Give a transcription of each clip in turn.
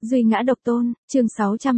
Duy ngã độc tôn, chương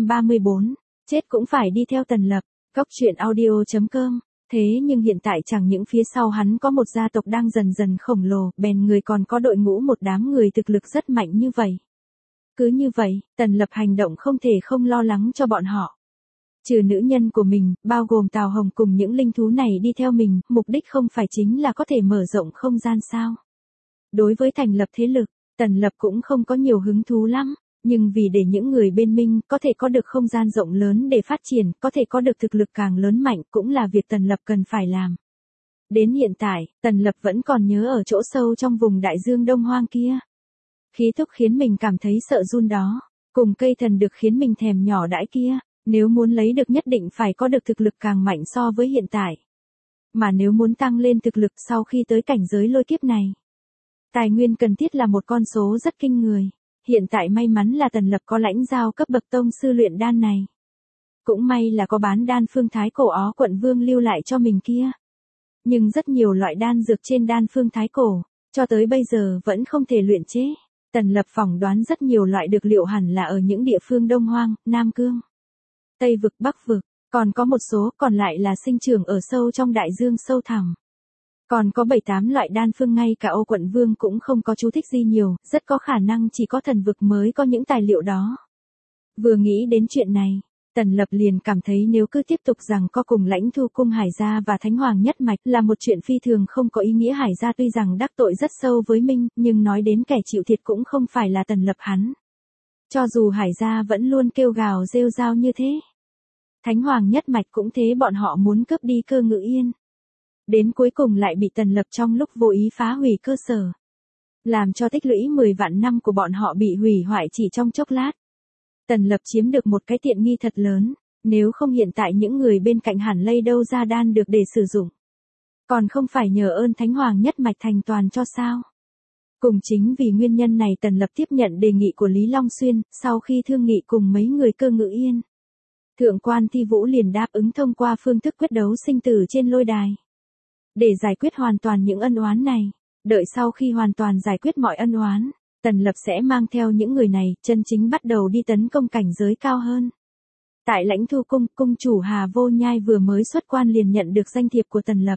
634, chết cũng phải đi theo Tần Lập, Cốc truyện audio.com. Thế nhưng hiện tại chẳng những phía sau hắn có một gia tộc đang dần dần khổng lồ, bèn người còn có đội ngũ một đám người thực lực rất mạnh như vậy. Cứ như vậy, Tần Lập hành động không thể không lo lắng cho bọn họ. Trừ nữ nhân của mình, bao gồm Tào Hồng cùng những linh thú này đi theo mình, mục đích không phải chính là có thể mở rộng không gian sao. Đối với thành lập thế lực, Tần Lập cũng không có nhiều hứng thú lắm. Nhưng vì để những người bên mình có thể có được không gian rộng lớn để phát triển, có thể có được thực lực càng lớn mạnh cũng là việc Tần Lập cần phải làm. Đến hiện tại, Tần Lập vẫn còn nhớ ở chỗ sâu trong vùng đại dương Đông Hoang kia. Khí thúc khiến mình cảm thấy sợ run đó, cùng cây thần được khiến mình thèm nhỏ đãi kia, nếu muốn lấy được nhất định phải có được thực lực càng mạnh so với hiện tại. Mà nếu muốn tăng lên thực lực sau khi tới cảnh giới lôi kiếp này, tài nguyên cần thiết là một con số rất kinh người. Hiện tại may mắn là Tần Lập có lãnh giao cấp bậc tông sư luyện đan này. Cũng may là có bán đan phương Thái Cổ Ó Quận Vương lưu lại cho mình kia. Nhưng rất nhiều loại đan dược trên đan phương Thái Cổ, cho tới bây giờ vẫn không thể luyện chế. Tần Lập phỏng đoán rất nhiều loại dược liệu hẳn là ở những địa phương Đông Hoang, Nam Cương, Tây Vực, Bắc Vực, còn có một số còn lại là sinh trưởng ở sâu trong đại dương sâu thẳm. Còn có 7-8 loại đan phương ngay cả Ô Quận Vương cũng không có chú thích gì nhiều, rất có khả năng chỉ có thần vực mới có những tài liệu đó. Vừa nghĩ đến chuyện này, Tần Lập liền cảm thấy nếu cứ tiếp tục rằng có cùng Lãnh Thu Cung Hải Gia và Thánh Hoàng nhất mạch là một chuyện phi thường không có ý nghĩa. Hải Gia tuy rằng đắc tội rất sâu với Minh, nhưng nói đến kẻ chịu thiệt cũng không phải là Tần Lập hắn. Cho dù Hải Gia vẫn luôn kêu gào rêu rao như thế, Thánh Hoàng nhất mạch cũng thế, bọn họ muốn cướp đi Cơ Ngự Yên. Đến cuối cùng lại bị Tần Lập trong lúc vô ý phá hủy cơ sở, làm cho tích lũy 10 vạn năm của bọn họ bị hủy hoại chỉ trong chốc lát. Tần Lập chiếm được một cái tiện nghi thật lớn, nếu không hiện tại những người bên cạnh hẳn lây đâu ra đan được để sử dụng. Còn không phải nhờ ơn Thánh Hoàng nhất mạch thành toàn cho sao? Cùng chính vì nguyên nhân này Tần Lập tiếp nhận đề nghị của Lý Long Xuyên, sau khi thương nghị cùng mấy người Cơ Ngự Yên. Thượng quan Thi Vũ liền đáp ứng thông qua phương thức quyết đấu sinh tử trên lôi đài. Để giải quyết hoàn toàn những ân oán này, đợi sau khi hoàn toàn giải quyết mọi ân oán, Tần Lập sẽ mang theo những người này, chân chính bắt đầu đi tấn công cảnh giới cao hơn. Tại Lãnh Thu Cung, cung chủ Hà Vô Nhai vừa mới xuất quan liền nhận được danh thiệp của Tần Lập.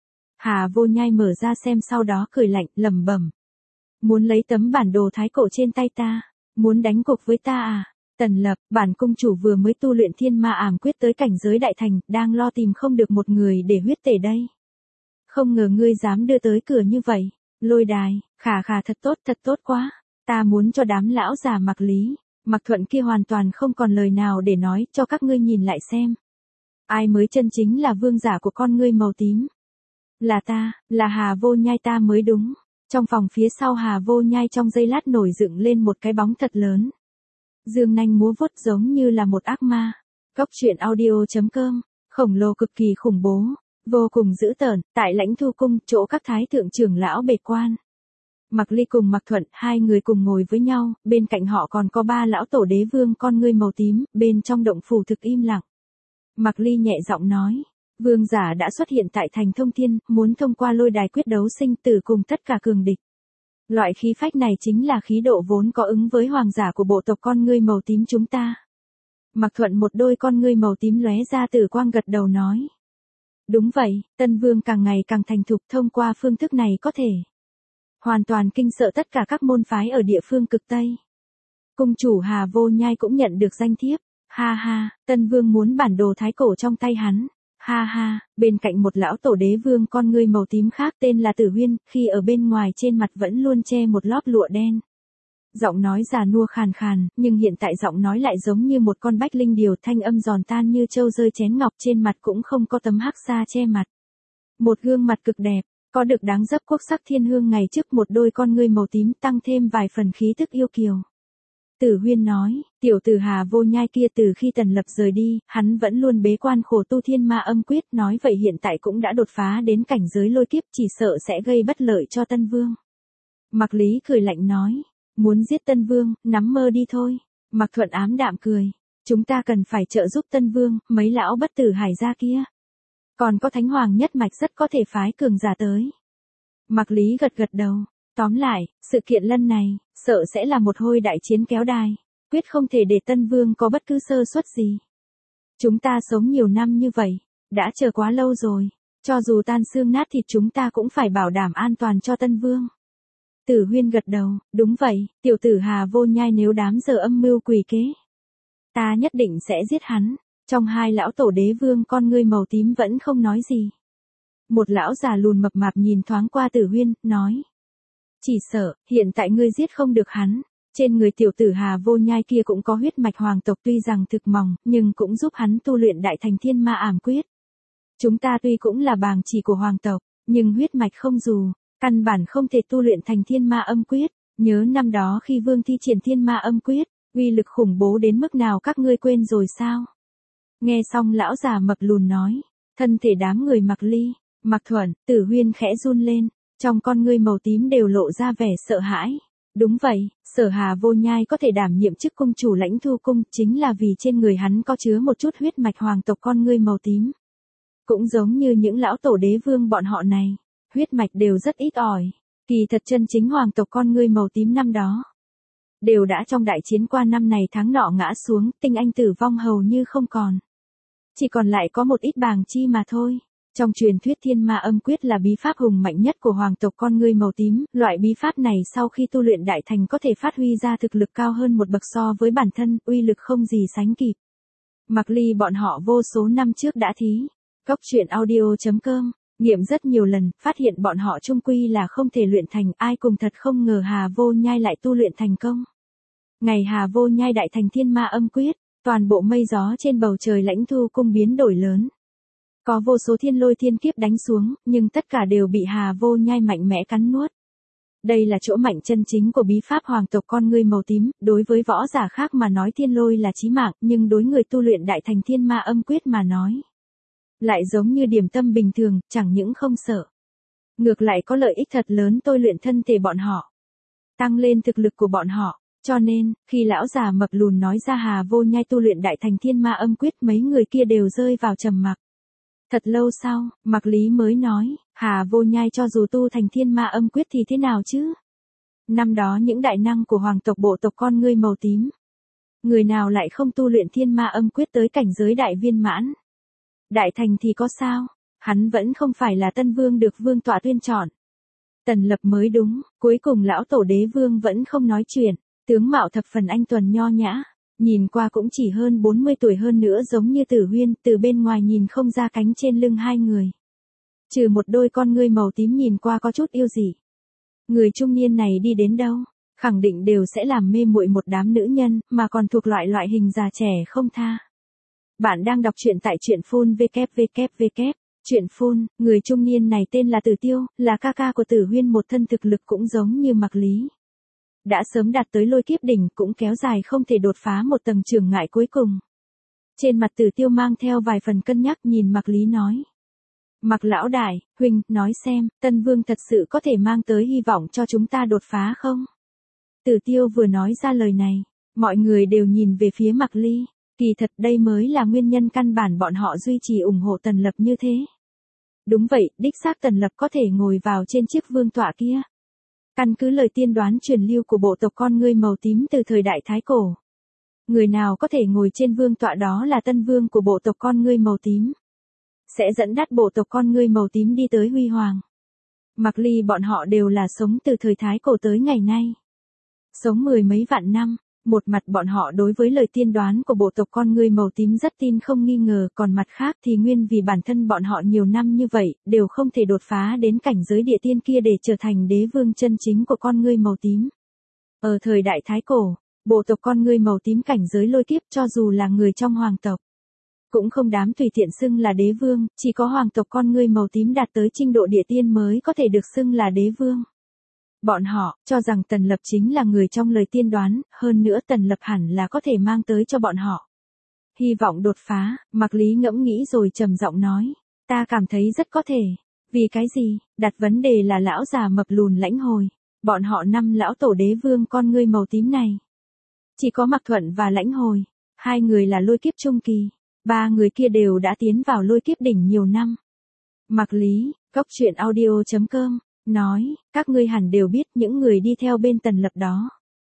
Hà Vô Nhai mở ra xem sau đó cười lạnh, lẩm bẩm: muốn lấy tấm bản đồ Thái Cổ trên tay ta, muốn đánh cuộc với ta à? Tần Lập, bản cung chủ vừa mới tu luyện Thiên Ma Ảm Quyết tới cảnh giới đại thành, đang lo tìm không được một người để huyết tẩy đây. Không ngờ ngươi dám đưa tới cửa như vậy. Lôi đài, khà khà, thật tốt quá. Ta muốn cho đám lão già Mặc Lý, Mặc Thuận kia hoàn toàn không còn lời nào để nói, cho các ngươi nhìn lại xem. Ai mới chân chính là vương giả của con ngươi màu tím? Là ta, là Hà Vô Nhai ta mới đúng. Trong phòng phía sau Hà Vô Nhai trong giây lát nổi dựng lên một cái bóng thật lớn. Dương nanh múa vuốt giống như là một ác ma. Cốc truyện audio.com, khổng lồ cực kỳ khủng bố. Vô cùng dữ tợn, tại Lãnh Thu Cung, chỗ các thái thượng trưởng lão bề quan. Mặc Ly cùng Mặc Thuận, hai người cùng ngồi với nhau, bên cạnh họ còn có 3 lão tổ đế vương con ngươi màu tím, bên trong động phủ thực im lặng. Mặc Ly nhẹ giọng nói, vương giả đã xuất hiện tại thành Thông Thiên, muốn thông qua lôi đài quyết đấu sinh tử cùng tất cả cường địch. Loại khí phách này chính là khí độ vốn có ứng với hoàng giả của bộ tộc con ngươi màu tím chúng ta. Mặc Thuận một đôi con ngươi màu tím lóe ra tử quang gật đầu nói. Đúng vậy, Tân Vương càng ngày càng thành thục, thông qua phương thức này có thể hoàn toàn kinh sợ tất cả các môn phái ở địa phương cực Tây. Cung chủ Hà Vô Nhai cũng nhận được danh thiếp. Ha ha, Tân Vương muốn bản đồ Thái Cổ trong tay hắn. Ha ha, bên cạnh một lão tổ đế vương con ngươi màu tím khác tên là Tử Huyên, khi ở bên ngoài trên mặt vẫn luôn che một lớp lụa đen. Giọng nói già nua khàn khàn, nhưng hiện tại giọng nói lại giống như một con bách linh điểu, thanh âm giòn tan như châu rơi chén ngọc, trên mặt cũng không có tấm hắc sa che mặt. Một gương mặt cực đẹp, có được đáng dấp quốc sắc thiên hương ngày trước, một đôi con ngươi màu tím tăng thêm vài phần khí tức yêu kiều. Tử Huyên nói, tiểu tử Hà Vô Nhai kia từ khi Tần Lập rời đi, hắn vẫn luôn bế quan khổ tu Thiên Ma Âm Quyết, nói vậy hiện tại cũng đã đột phá đến cảnh giới lôi kiếp, chỉ sợ sẽ gây bất lợi cho Tân Vương. Mặc Lý cười lạnh nói, muốn giết Tân Vương, nắm mơ đi thôi. Mặc Thuận ám đạm cười, chúng ta cần phải trợ giúp Tân Vương, mấy lão bất tử Hải Gia kia. Còn có Thánh Hoàng nhất mạch rất có thể phái cường giả tới. Mặc Lý gật gật đầu, tóm lại, sự kiện lần này, sợ sẽ là một hồi đại chiến kéo đài. quyết không thể để Tân Vương có bất cứ sơ suất gì. Chúng ta sống nhiều năm như vậy, đã chờ quá lâu rồi, cho dù tan xương nát thịt chúng ta cũng phải bảo đảm an toàn cho Tân Vương. Tử Huyên gật đầu, đúng vậy, tiểu tử Hà Vô Nhai nếu đám giờ âm mưu quỷ kế, ta nhất định sẽ giết hắn. Trong hai lão tổ đế vương con ngươi màu tím vẫn không nói gì. Một lão già lùn mập mạp nhìn thoáng qua Tử Huyên, nói. Chỉ sợ, hiện tại ngươi giết không được hắn. Trên người tiểu tử Hà Vô Nhai kia cũng có huyết mạch hoàng tộc tuy rằng thực mỏng, nhưng cũng giúp hắn tu luyện đại thành thiên ma ảm quyết. Chúng ta tuy cũng là bàng chỉ của hoàng tộc, nhưng huyết mạch không dù, căn bản không thể tu luyện thành thiên ma âm quyết. Nhớ năm đó khi Vương thi triển thiên ma âm quyết, uy lực khủng bố đến mức nào các ngươi quên rồi sao? Nghe xong lão già mập lùn nói, thân thể đám người Mạc Ly, Mạc Thuận, Tử Huyên khẽ run lên, trong con ngươi màu tím đều lộ ra vẻ sợ hãi. Đúng vậy, Sở Hà Vô Nhai có thể đảm nhiệm chức cung chủ Lãnh Thu cung chính là vì trên người hắn có chứa một chút huyết mạch hoàng tộc con ngươi màu tím. Cũng giống như những lão tổ đế vương bọn họ này, huyết mạch đều rất ít ỏi. Kỳ thật chân chính hoàng tộc con ngươi màu tím năm đó đều đã trong đại chiến qua năm này tháng nọ ngã xuống, tinh anh tử vong hầu như không còn. Chỉ còn lại có một ít bàng chi mà thôi. Trong truyền thuyết thiên ma âm quyết là bí pháp hùng mạnh nhất của hoàng tộc con ngươi màu tím, loại bí pháp này sau khi tu luyện đại thành có thể phát huy ra thực lực cao hơn một bậc so với bản thân, uy lực không gì sánh kịp. Mạc Ly bọn họ vô số năm trước đã thí. Cốc truyện audio.com, nghiệm rất nhiều lần, phát hiện bọn họ chung quy là không thể luyện thành, ai cùng thật không ngờ Hà Vô Nhai lại tu luyện thành công. Ngày Hà Vô Nhai đại thành thiên ma âm quyết, toàn bộ mây gió trên bầu trời Lãnh Thu cung biến đổi lớn. Có vô số thiên lôi thiên kiếp đánh xuống, nhưng tất cả đều bị Hà Vô Nhai mạnh mẽ cắn nuốt. Đây là chỗ mạnh chân chính của bí pháp hoàng tộc con ngươi màu tím, đối với võ giả khác mà nói thiên lôi là chí mạng, nhưng đối người tu luyện đại thành thiên ma âm quyết mà nói, lại giống như điểm tâm bình thường, chẳng những không sợ. Ngược lại có lợi ích thật lớn tôi luyện thân thể bọn họ, tăng lên thực lực của bọn họ. Cho nên, khi lão già mập lùn nói ra Hà Vô Nhai tu luyện đại thành thiên ma âm quyết mấy người kia đều rơi vào trầm mặc. Thật lâu sau, Mạc Lý mới nói, Hà Vô Nhai cho dù tu thành thiên ma âm quyết thì thế nào chứ? Năm đó những đại năng của hoàng tộc bộ tộc con ngươi màu tím, người nào lại không tu luyện thiên ma âm quyết tới cảnh giới đại viên mãn? Đại thành thì có sao? Hắn vẫn không phải là tân vương được vương tọa tuyên chọn. Tần Lập mới đúng, cuối cùng lão tổ đế vương vẫn không nói chuyện, tướng mạo thập phần anh tuần nho nhã. Nhìn qua cũng chỉ hơn 40 tuổi hơn nữa giống như Tử Huyên, từ bên ngoài nhìn không ra cánh trên lưng hai người. Trừ một đôi con ngươi màu tím nhìn qua có chút yêu dị. Người trung niên này đi đến đâu, khẳng định đều sẽ làm mê muội một đám nữ nhân, mà còn thuộc loại hình già trẻ không tha. Bạn đang đọc truyện tại truyện phun www. Truyện phun, người trung niên này tên là Tử Tiêu, là ca ca của Tử Huyên một thân thực lực cũng giống như Mạc Lý. Đã sớm đạt tới lôi kiếp đỉnh cũng kéo dài không thể đột phá một tầng chướng ngại cuối cùng. Trên mặt Tử Tiêu mang theo vài phần cân nhắc nhìn Mạc Lý nói. Mạc lão đại, huynh, nói xem, Tân Vương thật sự có thể mang tới hy vọng cho chúng ta đột phá không? Tử Tiêu vừa nói ra lời này, mọi người đều nhìn về phía Mạc Ly. Kỳ thật đây mới là nguyên nhân căn bản bọn họ duy trì ủng hộ Tần Lập như thế. Đúng vậy, đích xác Tần Lập có thể ngồi vào trên chiếc vương tọa kia. Căn cứ lời tiên đoán truyền lưu của bộ tộc con ngươi màu tím từ thời đại Thái Cổ. Người nào có thể ngồi trên vương tọa đó là tân vương của bộ tộc con ngươi màu tím. Sẽ dẫn dắt bộ tộc con ngươi màu tím đi tới huy hoàng. Mạc Ly bọn họ đều là sống từ thời Thái Cổ tới ngày nay. Sống mười mấy vạn năm. Một mặt bọn họ đối với lời tiên đoán của bộ tộc con ngươi màu tím rất tin không nghi ngờ, còn mặt khác thì nguyên vì bản thân bọn họ nhiều năm như vậy, đều không thể đột phá đến cảnh giới địa tiên kia để trở thành đế vương chân chính của con ngươi màu tím. Ở thời đại Thái Cổ, bộ tộc con ngươi màu tím cảnh giới lôi kiếp cho dù là người trong hoàng tộc, cũng không dám tùy tiện xưng là đế vương, chỉ có hoàng tộc con ngươi màu tím đạt tới trình độ địa tiên mới có thể được xưng là đế vương. Bọn họ cho rằng Tần Lập chính là người trong lời tiên đoán, hơn nữa Tần Lập hẳn là có thể mang tới cho bọn họ hy vọng đột phá. Mạc Lý ngẫm nghĩ rồi trầm giọng nói, ta cảm thấy rất có thể. Vì cái gì? Đặt vấn đề là lão già mập lùn Lãnh Hồi. Bọn họ năm lão tổ đế vương con ngươi màu tím này, chỉ có Mạc Thuận và Lãnh Hồi, hai người là lôi kiếp trung kỳ, ba người kia đều đã tiến vào lôi kiếp đỉnh nhiều năm. Mạc Lý, Cốc truyện audio.com nói, các ngươi hẳn đều biết những người đi theo bên Tần Lập đó,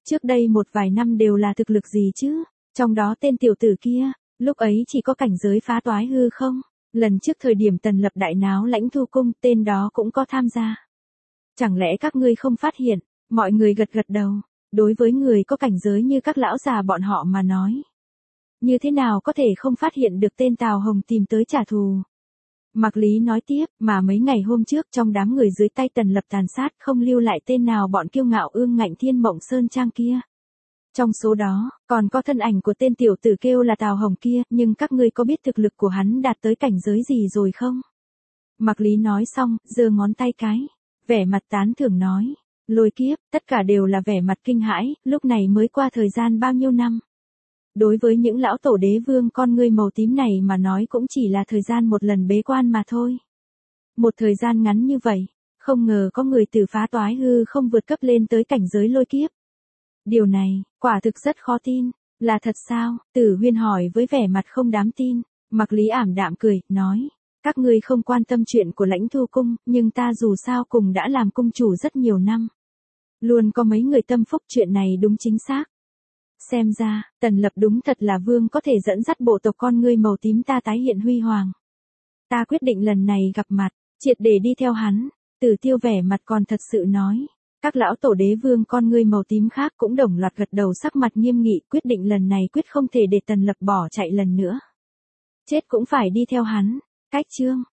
Trước đây một vài năm đều là thực lực gì chứ? Trong đó tên tiểu tử kia, lúc ấy chỉ có cảnh giới phá toái hư không? Lần trước thời điểm Tần Lập đại náo Lãnh Thu Cung, tên đó cũng có tham gia. Chẳng lẽ các ngươi không phát hiện? Mọi người gật gật đầu. Đối với người có cảnh giới như các lão già bọn họ mà nói, như thế nào có thể không phát hiện được tên Tào Hồng tìm tới trả thù? Mạc Lý nói tiếp, mà mấy ngày hôm trước trong đám người dưới tay Tần Lập tàn sát không lưu lại tên nào bọn kiêu ngạo ương ngạnh Thiên Mộng Sơn Trang kia. Trong số đó, còn có thân ảnh của tên tiểu tử kêu là Tào Hồng kia, nhưng các ngươi có biết thực lực của hắn đạt tới cảnh giới gì rồi không? Mạc Lý nói xong, giơ ngón tay cái, vẻ mặt tán thưởng nói, Lôi Kiếp, tất cả đều là vẻ mặt kinh hãi, lúc này mới qua thời gian bao nhiêu năm. Đối với những lão tổ đế vương con ngươi màu tím này mà nói cũng chỉ là thời gian một lần bế quan mà thôi. Một thời gian ngắn như vậy, không ngờ có người từ phá toái hư không vượt cấp lên tới cảnh giới Lôi Kiếp. Điều này, quả thực rất khó tin, là thật sao? Tử Huyên hỏi với vẻ mặt không dám tin. Mạc Lý ảm đạm cười, nói, các ngươi không quan tâm chuyện của Lãnh Thu Cung, nhưng ta dù sao cùng đã làm cung chủ rất nhiều năm. Luôn có mấy người tâm phúc chuyện này đúng chính xác. Xem ra, Tần Lập đúng thật là vương có thể dẫn dắt bộ tộc con ngươi màu tím ta tái hiện huy hoàng. Ta quyết định lần này gặp mặt, triệt để đi theo hắn. Tử Tiêu vẻ mặt còn thật sự nói. Các lão tổ đế vương con ngươi màu tím khác cũng đồng loạt gật đầu sắc mặt nghiêm nghị, quyết định lần này quyết không thể để Tần Lập bỏ chạy lần nữa. Chết cũng phải đi theo hắn. Cách chương